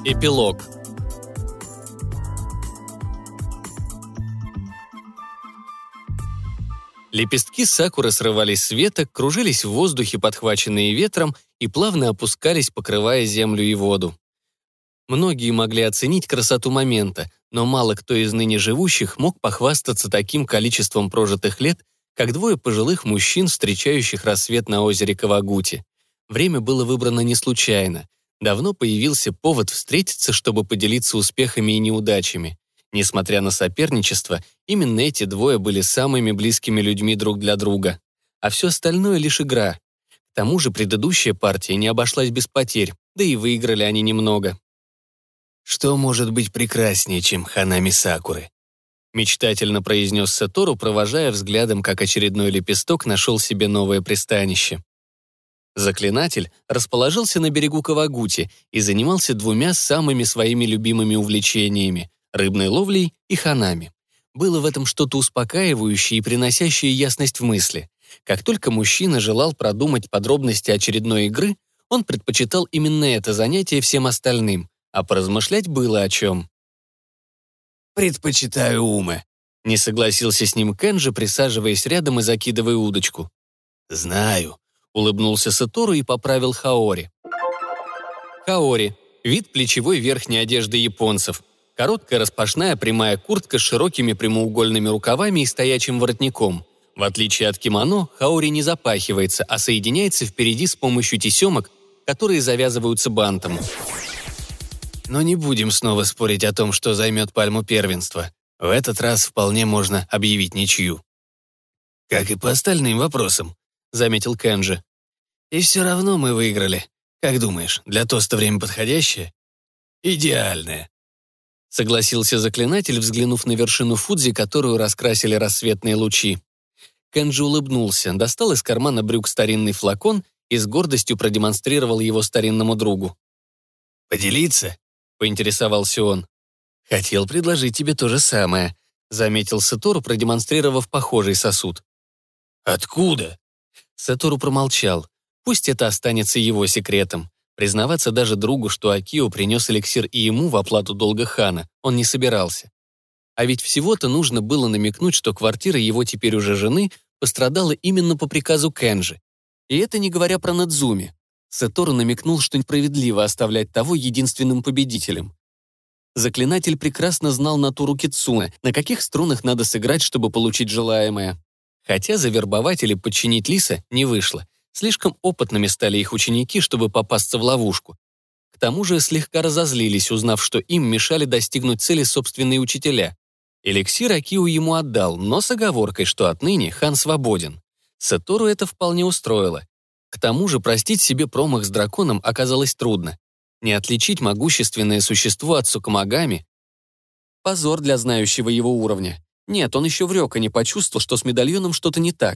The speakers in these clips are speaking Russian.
Эпилог. Лепестки сакуры срывались с веток, кружились в воздухе, подхваченные ветром, и плавно опускались, покрывая землю и воду. Многие могли оценить красоту момента, но мало кто из ныне живущих мог похвастаться таким количеством прожитых лет, как двое пожилых мужчин, встречающих рассвет на озере Кавагути. Время было выбрано не случайно. Давно появился повод встретиться, чтобы поделиться успехами и неудачами. Несмотря на соперничество, именно эти двое были самыми близкими людьми друг для друга. А все остальное — лишь игра. К тому же предыдущая партия не обошлась без потерь, да и выиграли они немного. «Что может быть прекраснее, чем ханами сакуры?» Мечтательно произнес Сатору, провожая взглядом, как очередной лепесток нашел себе новое пристанище. Заклинатель расположился на берегу Кавагути и занимался двумя самыми своими любимыми увлечениями — рыбной ловлей и ханами. Было в этом что-то успокаивающее и приносящее ясность в мысли. Как только мужчина желал продумать подробности очередной игры, он предпочитал именно это занятие всем остальным, а поразмышлять было о чем. «Предпочитаю умы», — не согласился с ним Кенджи, присаживаясь рядом и закидывая удочку. «Знаю», — улыбнулся Сатору и поправил хаори. Хаори — вид плечевой верхней одежды японцев. Короткая распашная прямая куртка с широкими прямоугольными рукавами и стоячим воротником. В отличие от кимоно, хаори не запахивается, а соединяется впереди с помощью тесемок, которые завязываются бантом. Но не будем снова спорить о том, что займет пальму первенства. В этот раз вполне можно объявить ничью. «Как и по остальным вопросам», — заметил Кенджи. «И все равно мы выиграли. Как думаешь, для тоста время подходящее?» «Идеальное», — согласился заклинатель, взглянув на вершину Фудзи, которую раскрасили рассветные лучи. Кенджи улыбнулся, достал из кармана брюк старинный флакон и с гордостью продемонстрировал его старинному другу. «Поделиться?» — поинтересовался он. «Хотел предложить тебе то же самое», — заметил Сатору, продемонстрировав похожий сосуд. «Откуда?» Сатору промолчал. Пусть это останется его секретом. Признаваться даже другу, что Акио принес эликсир и ему в оплату долга хана, он не собирался. А ведь всего-то нужно было намекнуть, что квартира его теперь уже жены пострадала именно по приказу Кенджи. И это не говоря про Надзуми. Сатору намекнул, что несправедливо оставлять того единственным победителем. Заклинатель прекрасно знал натуру Кицуне, на каких струнах надо сыграть, чтобы получить желаемое. Хотя завербовать или подчинить Лиса не вышло. Слишком опытными стали их ученики, чтобы попасться в ловушку. К тому же слегка разозлились, узнав, что им мешали достигнуть цели собственные учителя. Эликсир Акио ему отдал, но с оговоркой, что отныне хан свободен. Сатору это вполне устроило. К тому же простить себе промах с драконом оказалось трудно. Не отличить могущественное существо от Цукамагами — позор для знающего его уровня. Нет, он еще в Рёка не почувствовал, что с медальоном что-то не так.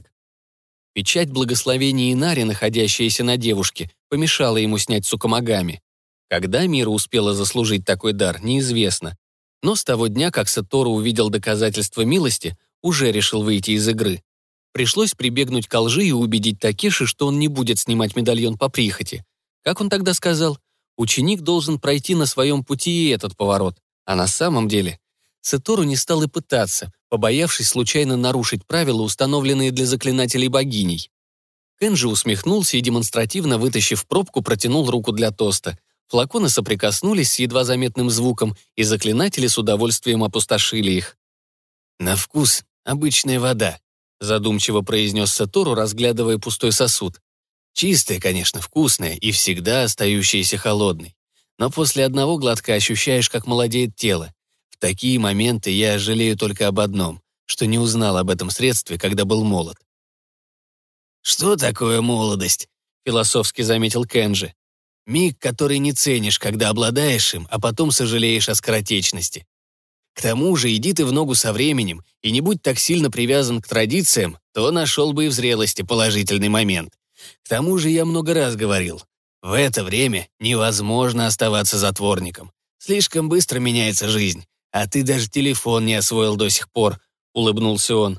Печать благословения Инари, находящаяся на девушке, помешала ему снять Цукамагами. Когда Мира успела заслужить такой дар, неизвестно. Но с того дня, как Сатору увидел доказательства милости, уже решил выйти из игры. Пришлось прибегнуть к лжи и убедить Такеши, что он не будет снимать медальон по прихоти. Как он тогда сказал? Ученик должен пройти на своем пути и этот поворот. А на самом деле Сатору не стал и пытаться, побоявшись случайно нарушить правила, установленные для заклинателей богиней. Кенджи усмехнулся и, демонстративно вытащив пробку, протянул руку для тоста. Флаконы соприкоснулись с едва заметным звуком, и заклинатели с удовольствием опустошили их. «На вкус обычная вода», — задумчиво произнес Сатору, разглядывая пустой сосуд. «Чистая, конечно, вкусная и всегда остающаяся холодной. Но после одного глотка ощущаешь, как молодеет тело. В такие моменты я жалею только об одном, что не узнал об этом средстве, когда был молод». «Что такое молодость?» — философски заметил Кенджи. «Миг, который не ценишь, когда обладаешь им, а потом сожалеешь о скоротечности. К тому же иди ты в ногу со временем и не будь так сильно привязан к традициям, то нашел бы и в зрелости положительный момент. К тому же я много раз говорил, в это время невозможно оставаться затворником. Слишком быстро меняется жизнь, а ты даже телефон не освоил до сих пор», — улыбнулся он.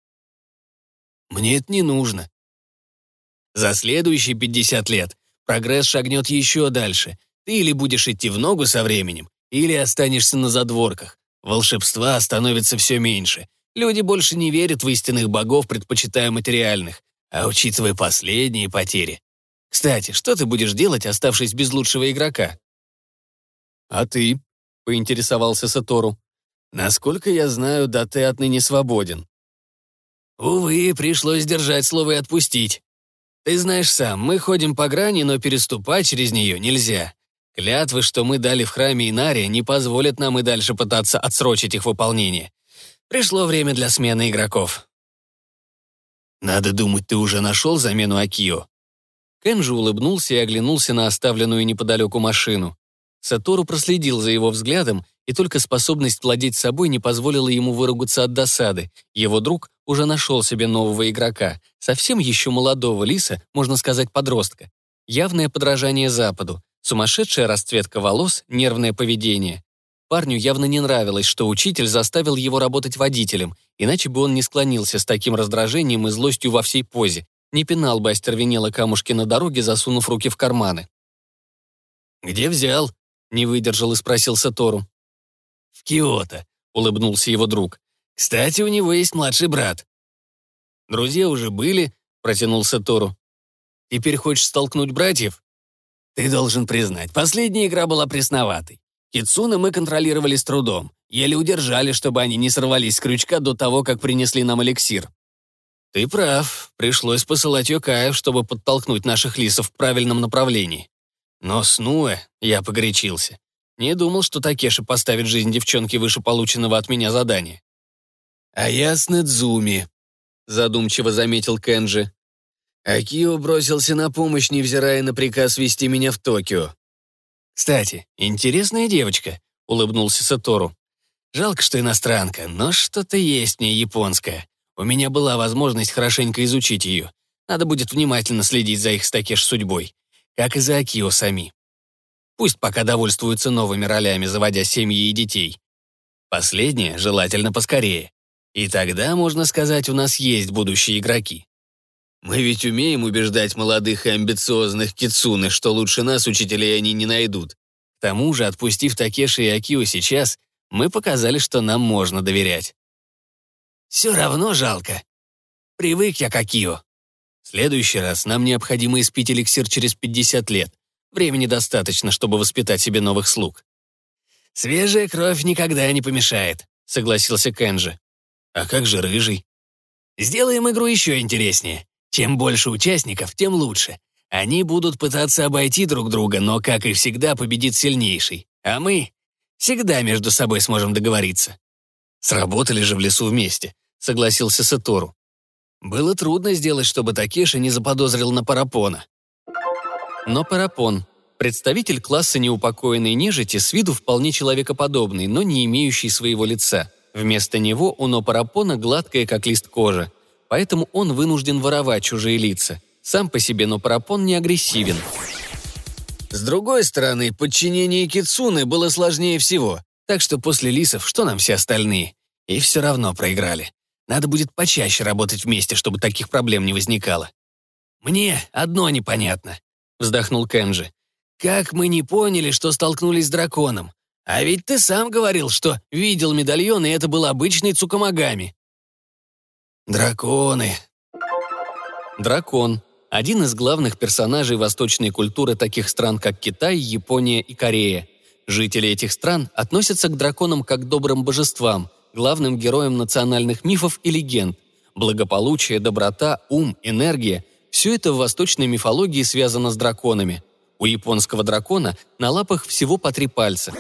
«Мне это не нужно. За следующие 50 лет прогресс шагнет еще дальше. Ты или будешь идти в ногу со временем, или останешься на задворках. Волшебства становится все меньше. Люди больше не верят в истинных богов, предпочитая материальных. А учитывая последние потери. Кстати, что ты будешь делать, оставшись без лучшего игрока? «А ты?» — поинтересовался Сатору. Насколько я знаю, да ты отныне свободен. Увы, пришлось держать слово и отпустить. Ты знаешь сам, мы ходим по грани, но переступать через нее нельзя. Клятвы, что мы дали в храме Инария, не позволят нам и дальше пытаться отсрочить их выполнение. Пришло время для смены игроков. Надо думать, ты уже нашел замену Акио. Кенджи улыбнулся и оглянулся на оставленную неподалеку машину. Сатору проследил за его взглядом, и только способность владеть собой не позволила ему выругаться от досады. Его друг уже нашел себе нового игрока, совсем еще молодого лиса, можно сказать, подростка. Явное подражание Западу, сумасшедшая расцветка волос, нервное поведение. Парню явно не нравилось, что учитель заставил его работать водителем, иначе бы он не склонился с таким раздражением и злостью во всей позе, не пинал бы остервенело камушки на дороге, засунув руки в карманы. «Где взял?» — не выдержал и спросил Сатору. «В Киото», — улыбнулся его друг. «Кстати, у него есть младший брат». «Друзья уже были», — протянул Сатору. «Теперь хочешь столкнуть братьев?» «Ты должен признать, последняя игра была пресноватой. Кицуне мы контролировали с трудом, еле удержали, чтобы они не сорвались с крючка до того, как принесли нам эликсир». «Ты прав, пришлось посылать Йокаев, чтобы подтолкнуть наших лисов в правильном направлении. Но с Нуэ я погорячился. Не думал, что Такеши поставит жизнь девчонки выше полученного от меня задания». «А я с Нэдзуми», — задумчиво заметил Кенджи. Акио бросился на помощь, невзирая на приказ вести меня в Токио. «Кстати, интересная девочка», — улыбнулся Сатору. «Жалко, что иностранка, но что-то есть в ней японское. У меня была возможность хорошенько изучить ее. Надо будет внимательно следить за их с Такеши судьбой, как и за Акио сами. Пусть пока довольствуются новыми ролями, заводя семьи и детей. Последнее желательно поскорее. И тогда, можно сказать, у нас есть будущие игроки. Мы ведь умеем убеждать молодых и амбициозных кицуне, что лучше нас учителей они не найдут. К тому же, отпустив Такеши и Акио сейчас, мы показали, что нам можно доверять. Все равно жалко. Привык я к Акио. В следующий раз нам необходимо испить эликсир через 50 лет. Времени достаточно, чтобы воспитать себе новых слуг. «Свежая кровь никогда не помешает», — согласился Кенджи. «А как же рыжий?» «Сделаем игру еще интереснее. Чем больше участников, тем лучше. Они будут пытаться обойти друг друга, но, как и всегда, победит сильнейший. А мы всегда между собой сможем договориться». «Сработали же в лесу вместе», — согласился Сатору. «Было трудно сделать, чтобы Такеши не заподозрил на Парапона». Но Парапон, представитель класса неупокоенной нежити, с виду вполне человекоподобный, но не имеющий своего лица. Вместо него у Нопарапона гладкая, как лист кожи. Поэтому он вынужден воровать чужие лица. Сам по себе Нопарапон не агрессивен. С другой стороны, подчинение Кицуне было сложнее всего. Так что после лисов, что нам все остальные? И все равно проиграли. Надо будет почаще работать вместе, чтобы таких проблем не возникало. «Мне одно непонятно», — вздохнул Кенджи. «Как мы не поняли, что столкнулись с драконом? А ведь ты сам говорил, что видел медальон, и это был обычный Цукамагами». «Драконы». Дракон – один из главных персонажей восточной культуры таких стран, как Китай, Япония и Корея. Жители этих стран относятся к драконам как к добрым божествам, главным героям национальных мифов и легенд. Благополучие, доброта, ум, энергия – все это в восточной мифологии связано с драконами. У японского дракона на лапах всего по 3 пальца.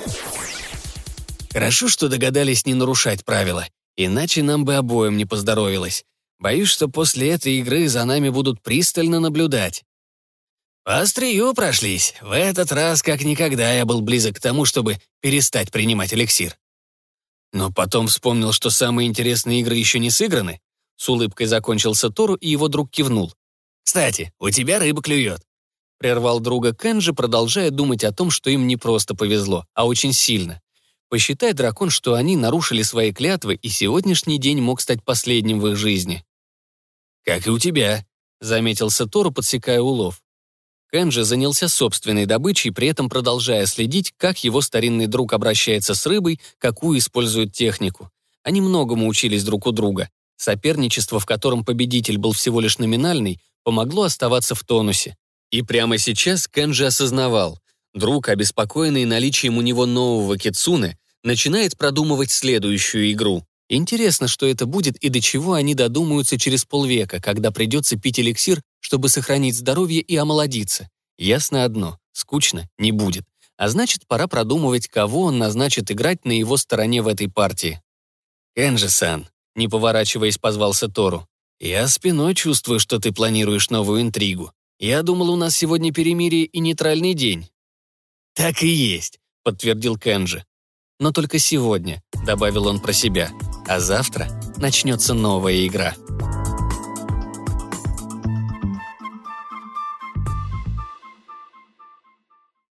Хорошо, что догадались не нарушать правила, иначе нам бы обоим не поздоровилось. Боюсь, что после этой игры за нами будут пристально наблюдать. По острию прошлись. В этот раз как никогда я был близок к тому, чтобы перестать принимать эликсир. Но потом вспомнил, что самые интересные игры еще не сыграны. С улыбкой закончил Сатору, и его друг кивнул. «Кстати, у тебя рыба клюет», — прервал друга Кенджи, продолжая думать о том, что им не просто повезло, а очень сильно. Посчитай, дракон, что они нарушили свои клятвы, и сегодняшний день мог стать последним в их жизни. «Как и у тебя», — заметил Сатору, подсекая улов. Кенджи занялся собственной добычей, при этом продолжая следить, как его старинный друг обращается с рыбой, какую использует технику. Они многому учились друг у друга. Соперничество, в котором победитель был всего лишь номинальный, помогло оставаться в тонусе. И прямо сейчас Кенджи осознавал, друг, обеспокоенный наличием у него нового кицуне, начинает продумывать следующую игру. Интересно, что это будет и до чего они додумаются через полвека, когда придется пить эликсир, чтобы сохранить здоровье и омолодиться. Ясно одно — скучно не будет. А значит, пора продумывать, кого он назначит играть на его стороне в этой партии. «Кенджи-сан», — не поворачиваясь, позвал Сатору, «я спиной чувствую, что ты планируешь новую интригу. Я думал, у нас сегодня перемирие и нейтральный день». «Так и есть», — подтвердил Кенджи. «Но только сегодня», — добавил он про себя, «а завтра начнется новая игра».